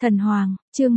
Thần Hoàng, chương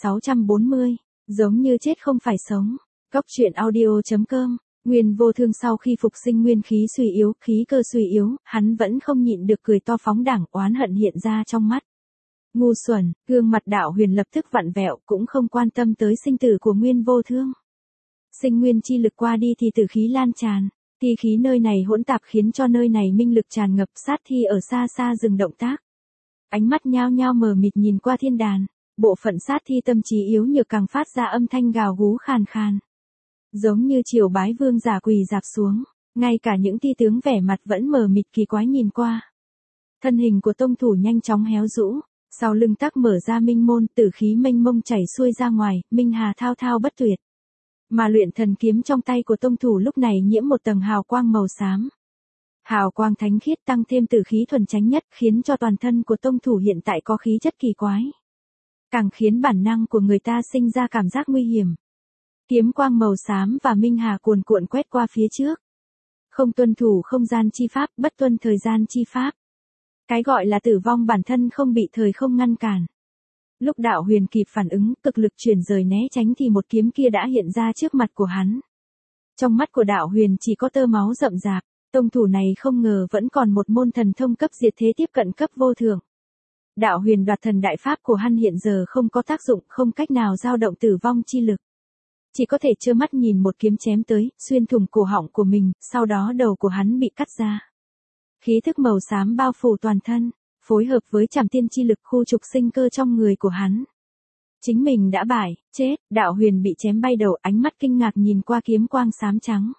1640, giống như chết không phải sống. Góc truyện audio.com, Nguyên Vô Thương sau khi phục sinh nguyên khí suy yếu, khí cơ suy yếu, hắn vẫn không nhịn được cười to phóng đẳng, oán hận hiện ra trong mắt. Ngu xuẩn, gương mặt Đạo Huyền lập tức vặn vẹo, cũng không quan tâm tới sinh tử của Nguyên Vô Thương. Sinh nguyên chi lực qua đi thì tử khí lan tràn, ti khí nơi này hỗn tạp khiến cho nơi này minh lực tràn ngập, sát thi ở xa xa dừng động tác. Ánh mắt nhao nhao mờ mịt nhìn qua thiên đàn, bộ phận sát thi tâm trí yếu nhược càng phát ra âm thanh gào gú khàn khàn. Giống như triều bái vương giả quỳ dạp xuống, ngay cả những ti tướng vẻ mặt vẫn mờ mịt kỳ quái nhìn qua. Thân hình của tông thủ nhanh chóng héo rũ, sau lưng tắc mở ra minh môn, tử khí mênh mông chảy xuôi ra ngoài, minh hà thao thao bất tuyệt. Mà luyện thần kiếm trong tay của tông thủ lúc này nhiễm một tầng hào quang màu xám. Hào quang thánh khiết tăng thêm tử khí thuần chánh nhất, khiến cho toàn thân của tông thủ hiện tại có khí chất kỳ quái. Càng khiến bản năng của người ta sinh ra cảm giác nguy hiểm. Kiếm quang màu xám và minh hà cuồn cuộn quét qua phía trước. Không tuân thủ không gian chi pháp, bất tuân thời gian chi pháp. Cái gọi là tử vong bản thân không bị thời không ngăn cản. Lúc Đạo Huyền kịp phản ứng, cực lực chuyển rời né tránh thì một kiếm kia đã hiện ra trước mặt của hắn. Trong mắt của Đạo Huyền chỉ có tơ máu rậm rạp. Tông thủ này không ngờ vẫn còn một môn thần thông cấp diệt thế tiếp cận cấp vô thượng. Đạo Huyền đoạt thần đại pháp của hắn hiện giờ không có tác dụng, không cách nào dao động tử vong chi lực. Chỉ có thể trơ mắt nhìn một kiếm chém tới, xuyên thủng cổ họng của mình, sau đó đầu của hắn bị cắt ra. Khí thức màu xám bao phủ toàn thân, phối hợp với trảm tiên chi lực khu trục sinh cơ trong người của hắn. Chính mình đã bại, chết, Đạo Huyền bị chém bay đầu, ánh mắt kinh ngạc nhìn qua kiếm quang xám trắng.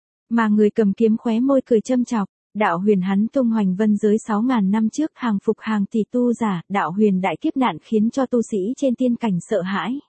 Mà người cầm kiếm khóe môi cười châm chọc, Đạo Huyền hắn tung hoành vân giới 6.000 năm trước hàng phục hàng tỷ tu giả, Đạo Huyền đại kiếp nạn khiến cho tu sĩ trên tiên cảnh sợ hãi.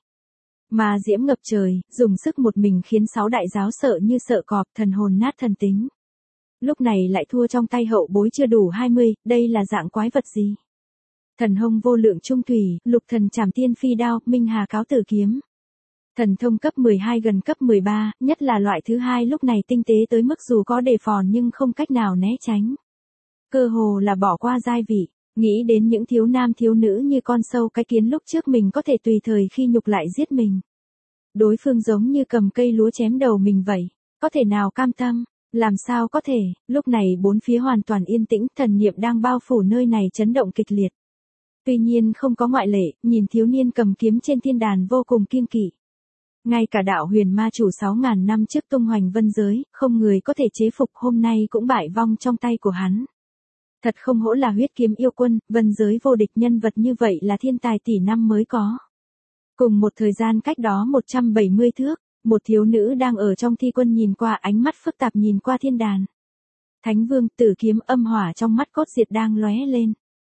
Mà diễm ngập trời, dùng sức một mình khiến 6 đại giáo sợ như sợ cọp, thần hồn nát thần tính. Lúc này lại thua trong tay hậu bối chưa đủ 20, đây là dạng quái vật gì? Thần hông vô lượng trung thủy, lục thần trảm tiên phi đao, minh hà cáo tử kiếm. Thần thông cấp 12 gần cấp 13, nhất là loại thứ hai lúc này tinh tế tới mức dù có đề phòng nhưng không cách nào né tránh. Cơ hồ là bỏ qua giai vị, nghĩ đến những thiếu nam thiếu nữ như con sâu cái kiến lúc trước mình có thể tùy thời khi nhục lại giết mình. Đối phương giống như cầm cây lúa chém đầu mình vậy, có thể nào cam tâm, làm sao có thể, lúc này bốn phía hoàn toàn yên tĩnh, thần niệm đang bao phủ nơi này chấn động kịch liệt. Tuy nhiên không có ngoại lệ, nhìn thiếu niên cầm kiếm trên thiên đàn vô cùng kiêng kỵ. Ngay cả Đạo Huyền ma chủ 6.000 năm trước tung hoành vân giới, không người có thể chế phục, hôm nay cũng bại vong trong tay của hắn. Thật không hổ là huyết kiếm yêu quân, vân giới vô địch, nhân vật như vậy là thiên tài tỷ năm mới có. Cùng một thời gian cách đó 170 thước, một thiếu nữ đang ở trong thi quân nhìn qua, ánh mắt phức tạp nhìn qua thiên đàn. Thánh vương, tử kiếm, âm hỏa trong mắt cốt diệt đang lóe lên.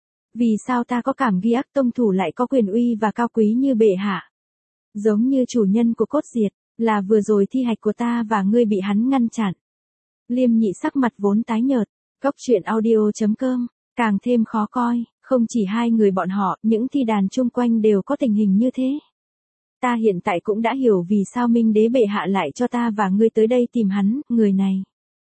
Vì sao ta có cảm ghi ác tông thủ lại có quyền uy và cao quý như bệ hạ? Giống như chủ nhân của cốt diệt, là vừa rồi thi hạch của ta và ngươi bị hắn ngăn chặn. Liêm Nhị sắc mặt vốn tái nhợt, góc truyện audio.com, càng thêm khó coi, không chỉ hai người bọn họ, những thi đàn chung quanh đều có tình hình như thế. Ta hiện tại cũng đã hiểu vì sao Minh Đế bệ hạ lại cho ta và ngươi tới đây tìm hắn, người này.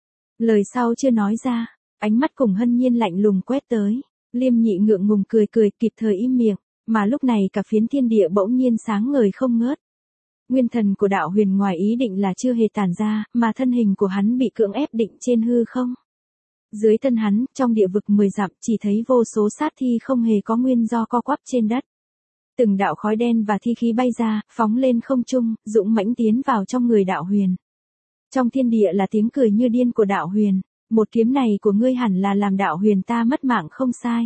Lời sau chưa nói ra, ánh mắt cùng Hân Nhiên lạnh lùng quét tới, Liêm Nhị ngượng ngùng cười cười kịp thời im miệng. Mà lúc này cả phiến thiên địa bỗng nhiên sáng ngời không ngớt. Nguyên thần của Đạo Huyền ngoài ý định là chưa hề tản ra, mà thân hình của hắn bị cưỡng ép định trên hư không. Dưới thân hắn, trong địa vực 10 dặm chỉ thấy vô số sát thi không hề có nguyên do co quắp trên đất. Từng đạo khói đen và thi khí bay ra, phóng lên không trung, dũng mãnh tiến vào trong người Đạo Huyền. Trong thiên địa là tiếng cười như điên của Đạo Huyền, một kiếm này của ngươi hẳn là làm Đạo Huyền ta mất mạng không sai.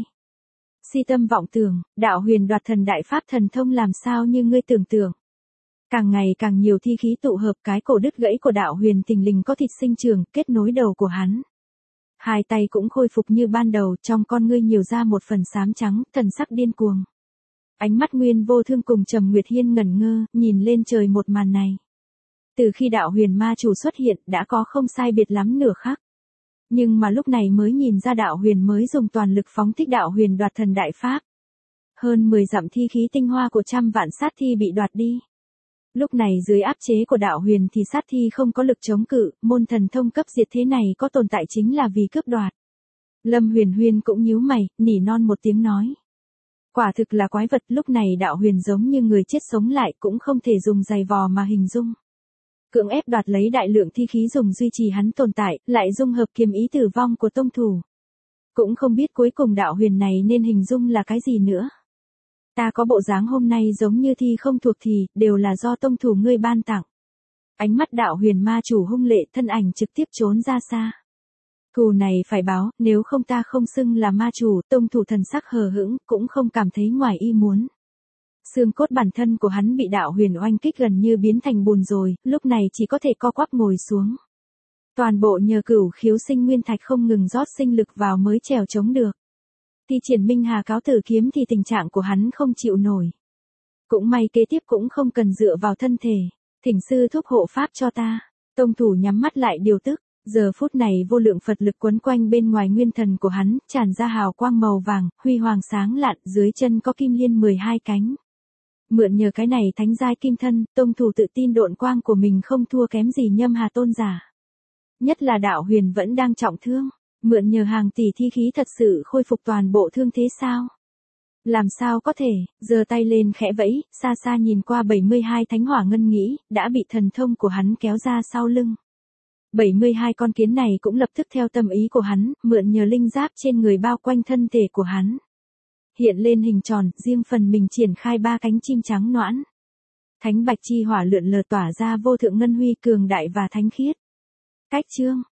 Si tâm vọng tưởng, Đạo Huyền đoạt thần đại pháp thần thông làm sao như ngươi tưởng tượng. Càng ngày càng nhiều thi khí tụ hợp, cái cổ đứt gãy của Đạo Huyền thình lình có thịt sinh trường, kết nối đầu của hắn. Hai tay cũng khôi phục như ban đầu, trong con ngươi nhiều ra một phần xám trắng, thần sắc điên cuồng. Ánh mắt Nguyên Vô Thương cùng Trầm Nguyệt Hiên ngẩn ngơ, nhìn lên trời một màn này. Từ khi Đạo Huyền ma chủ xuất hiện, đã có không sai biệt lắm nửa khắc. Nhưng mà lúc này mới nhìn ra Đạo Huyền mới dùng toàn lực phóng thích Đạo Huyền đoạt thần đại pháp. Hơn 10 dặm thi khí tinh hoa của trăm vạn sát thi bị đoạt đi. Lúc này dưới áp chế của Đạo Huyền thì sát thi không có lực chống cự, môn thần thông cấp diệt thế này có tồn tại chính là vì cướp đoạt. Lâm Huyền Huyên cũng nhíu mày, nỉ non một tiếng nói. Quả thực là quái vật, lúc này Đạo Huyền giống như người chết sống lại, cũng không thể dùng giày vò mà hình dung. Cưỡng ép đoạt lấy đại lượng thi khí dùng duy trì hắn tồn tại, lại dung hợp kiếm ý tử vong của tông thủ. Cũng không biết cuối cùng Đạo Huyền này nên hình dung là cái gì nữa. Ta có bộ dáng hôm nay giống như thi không thuộc thì, đều là do tông thủ ngươi ban tặng. Ánh mắt Đạo Huyền ma chủ hung lệ, thân ảnh trực tiếp trốn ra xa. Thù này phải báo, nếu không ta không xưng là ma chủ. Tông thủ thần sắc hờ hững, cũng không cảm thấy ngoài ý muốn. Xương cốt bản thân của hắn bị Đạo Huyền oanh kích gần như biến thành bùn rồi, lúc này chỉ có thể co quắp ngồi xuống. Toàn bộ nhờ cửu khiếu sinh nguyên thạch không ngừng rót sinh lực vào mới trèo chống được. Thi triển Minh Hà cáo tử kiếm thì tình trạng của hắn không chịu nổi. Cũng may kế tiếp cũng không cần dựa vào thân thể. Thỉnh sư thúc hộ pháp cho ta. Tông thủ nhắm mắt lại điều tức. Giờ phút này vô lượng Phật lực quấn quanh bên ngoài nguyên thần của hắn, tràn ra hào quang màu vàng, huy hoàng sáng lạn, dưới chân có kim liên 12 cánh. Mượn nhờ cái này thánh giai kim thân, tông thủ tự tin độn quang của mình không thua kém gì Nhâm Hà tôn giả. Nhất là Đạo Huyền vẫn đang trọng thương, mượn nhờ hàng tỷ thi khí thật sự khôi phục toàn bộ thương thế sao? Làm sao có thể, giơ tay lên khẽ vẫy, xa xa nhìn qua 72 thánh hỏa ngân nghĩ, đã bị thần thông của hắn kéo ra sau lưng. 72 con kiến này cũng lập tức theo tâm ý của hắn, mượn nhờ linh giáp trên người bao quanh thân thể của hắn. Hiện lên hình tròn, riêng phần mình triển khai 3 cánh chim trắng noãn. Thánh bạch chi hỏa lượn lờ tỏa ra vô thượng ngân huy cường đại và thánh khiết. Cách chương